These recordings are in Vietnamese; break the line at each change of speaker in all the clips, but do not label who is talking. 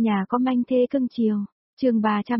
Nhà có manh thê cưng chiều. Chương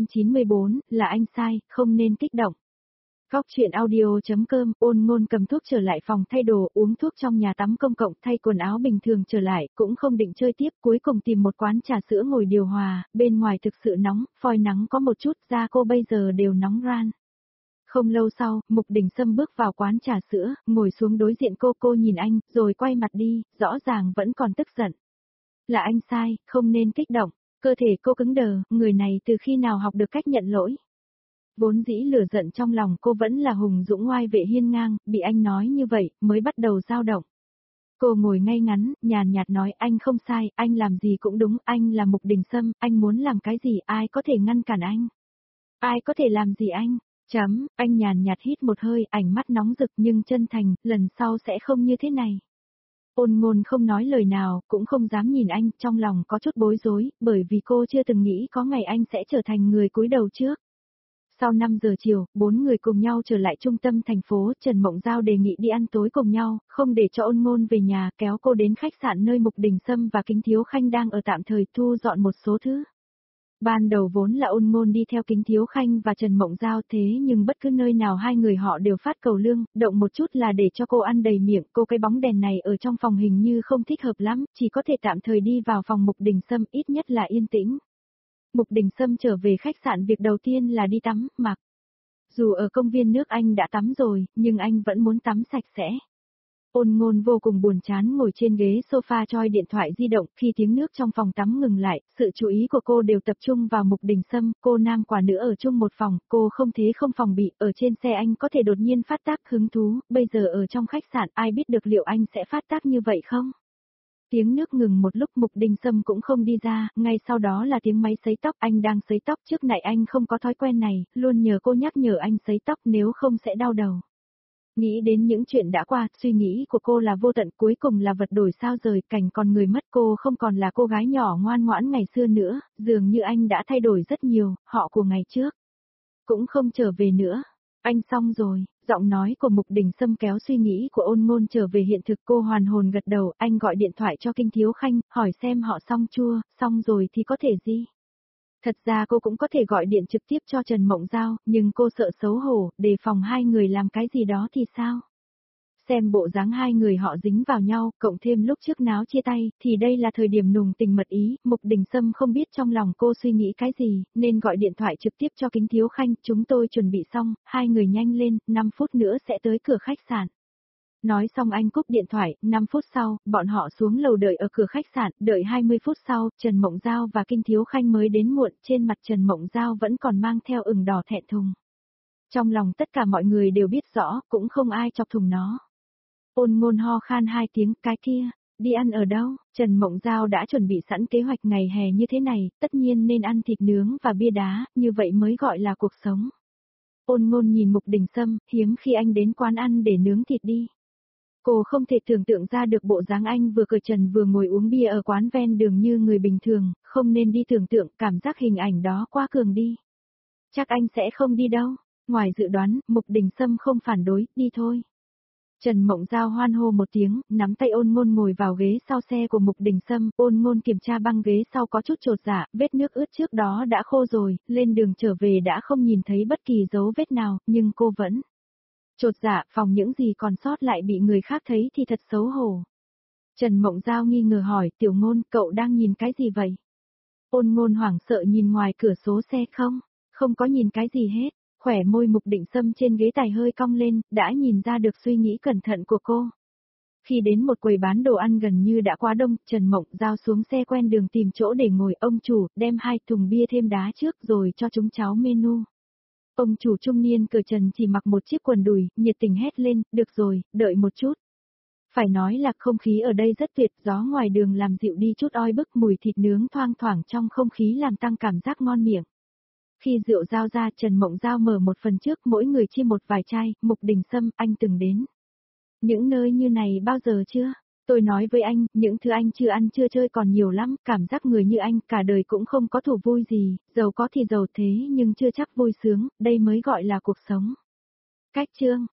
394, là anh sai, không nên kích động. Góc truyện audio.com. Ôn Ngôn cầm thuốc trở lại phòng thay đồ, uống thuốc trong nhà tắm công cộng, thay quần áo bình thường trở lại, cũng không định chơi tiếp, cuối cùng tìm một quán trà sữa ngồi điều hòa, bên ngoài thực sự nóng, phoi nắng có một chút, da cô bây giờ đều nóng ran. Không lâu sau, Mục Đình Sâm bước vào quán trà sữa, ngồi xuống đối diện cô nhìn anh, rồi quay mặt đi, rõ ràng vẫn còn tức giận. Là anh sai, không nên kích động. Cơ thể cô cứng đờ, người này từ khi nào học được cách nhận lỗi. Vốn dĩ lửa giận trong lòng cô vẫn là hùng dũng ngoai vệ hiên ngang, bị anh nói như vậy, mới bắt đầu dao động. Cô ngồi ngay ngắn, nhàn nhạt nói anh không sai, anh làm gì cũng đúng, anh là Mục Đình Sâm, anh muốn làm cái gì ai có thể ngăn cản anh. Ai có thể làm gì anh, anh nhàn nhạt hít một hơi, ảnh mắt nóng rực nhưng chân thành, lần sau sẽ không như thế này. Ôn Ngôn không nói lời nào, cũng không dám nhìn anh, trong lòng có chút bối rối, bởi vì cô chưa từng nghĩ có ngày anh sẽ trở thành người cúi đầu trước. Sau 5 giờ chiều, 4 người cùng nhau trở lại trung tâm thành phố, Trần Mộng Giao đề nghị đi ăn tối cùng nhau, không để cho Ôn Ngôn về nhà, kéo cô đến khách sạn nơi Mục Đình Sâm và Kính Thiếu Khanh đang ở tạm thời thu dọn một số thứ. Ban đầu vốn là Ôn Ngôn đi theo Kính Thiếu Khanh và Trần Mộng Giao thế nhưng bất cứ nơi nào hai người họ đều phát cầu lương, động một chút là để cho cô ăn đầy miệng, cô cái bóng đèn này ở trong phòng hình như không thích hợp lắm, chỉ có thể tạm thời đi vào phòng Mục Đình Sâm, ít nhất là yên tĩnh. Mục Đình Sâm trở về khách sạn việc đầu tiên là đi tắm, mặc. Dù ở công viên nước anh đã tắm rồi, nhưng anh vẫn muốn tắm sạch sẽ. Ôn Ngôn vô cùng buồn chán ngồi trên ghế sofa choi điện thoại di động, khi tiếng nước trong phòng tắm ngừng lại, sự chú ý của cô đều tập trung vào Mục Đình Sâm, cô nam quả nữ ở chung một phòng, cô không thế không phòng bị, ở trên xe anh có thể đột nhiên phát tác hứng thú, bây giờ ở trong khách sạn ai biết được liệu anh sẽ phát tác như vậy không? Tiếng nước ngừng một lúc Mục Đình Sâm cũng không đi ra, ngay sau đó là tiếng máy sấy tóc, anh đang sấy tóc trước này anh không có thói quen này, luôn nhờ cô nhắc nhở anh sấy tóc nếu không sẽ đau đầu. Nghĩ đến những chuyện đã qua, suy nghĩ của cô là vô tận, cuối cùng là vật đổi sao rời, cảnh còn người mất, cô không còn là cô gái nhỏ ngoan ngoãn ngày xưa nữa, dường như anh đã thay đổi rất nhiều, họ của ngày trước. Cũng không trở về nữa. Anh xong rồi, giọng nói của Mục Đình Sâm kéo suy nghĩ của Ôn Ngôn trở về hiện thực, cô hoàn hồn gật đầu, anh gọi điện thoại cho Kinh Thiếu Khanh, hỏi xem họ xong chưa, xong rồi thì có thể gì. Thật ra cô cũng có thể gọi điện trực tiếp cho Trần Mộng Giao, nhưng cô sợ xấu hổ, đề phòng hai người làm cái gì đó thì sao? Xem bộ dáng hai người họ dính vào nhau, cộng thêm lúc trước náo chia tay, thì đây là thời điểm nùng tình mật ý, Mục Đình Sâm không biết trong lòng cô suy nghĩ cái gì, nên gọi điện thoại trực tiếp cho Kính Thiếu Khanh, chúng tôi chuẩn bị xong, hai người nhanh lên, 5 phút nữa sẽ tới cửa khách sạn. Nói xong anh cúp điện thoại, 5 phút sau, bọn họ xuống lầu đợi ở cửa khách sạn, đợi 20 phút sau, Trần Mộng Giao và Kinh Thiếu Khanh mới đến muộn, trên mặt Trần Mộng Giao vẫn còn mang theo ửng đỏ thẹn thùng. Trong lòng tất cả mọi người đều biết rõ, cũng không ai chọc thùng nó. Ôn Ngôn ho khan 2 tiếng, cái kia, đi ăn ở đâu? Trần Mộng Giao đã chuẩn bị sẵn kế hoạch ngày hè như thế này, tất nhiên nên ăn thịt nướng và bia đá, như vậy mới gọi là cuộc sống. Ôn Ngôn nhìn Mục Đình Sâm, hiếm khi anh đến quán ăn để nướng thịt đi. Cô không thể tưởng tượng ra được bộ dáng anh vừa cởi trần vừa ngồi uống bia ở quán ven đường như người bình thường, không nên đi tưởng tượng, cảm giác hình ảnh đó quá cường đi. Chắc anh sẽ không đi đâu. Ngoài dự đoán, Mục Đình Sâm không phản đối, đi thôi. Trần Mộng Giao hoan hô một tiếng, nắm tay Ôn Ngôn ngồi vào ghế sau xe của Mục Đình Sâm, Ôn Ngôn kiểm tra băng ghế sau có chút chột dạ, vết nước ướt trước đó đã khô rồi, lên đường trở về đã không nhìn thấy bất kỳ dấu vết nào, nhưng cô vẫn chột dạ, phòng những gì còn sót lại bị người khác thấy thì thật xấu hổ. Trần Mộng Giao nghi ngờ hỏi, Tiểu Ngôn, cậu đang nhìn cái gì vậy? Ôn Ngôn hoảng sợ nhìn ngoài cửa sổ xe, không có nhìn cái gì hết. Khỏe môi Mục Đình Sâm trên ghế tài hơi cong lên, đã nhìn ra được suy nghĩ cẩn thận của cô. Khi đến một quầy bán đồ ăn gần như đã quá đông, Trần Mộng Giao xuống xe quen đường tìm chỗ để ngồi, ông chủ, đem 2 thùng bia thêm đá trước rồi cho chúng cháu menu. Ông chủ trung niên cởi trần chỉ mặc một chiếc quần đùi, nhiệt tình hét lên, được rồi, đợi một chút. Phải nói là không khí ở đây rất tuyệt, gió ngoài đường làm dịu đi chút oi bức, mùi thịt nướng thoang thoảng trong không khí làm tăng cảm giác ngon miệng. Khi rượu giao ra, Trần Mộng Giao mở một phần trước, mỗi người chia một vài chai. Mục Đình Sâm, anh từng đến những nơi như này bao giờ chưa? Tôi nói với anh, những thứ anh chưa ăn chưa chơi còn nhiều lắm, cảm giác người như anh cả đời cũng không có thú vui gì, giàu có thì giàu thế nhưng chưa chắc vui sướng, đây mới gọi là cuộc sống. Cách chương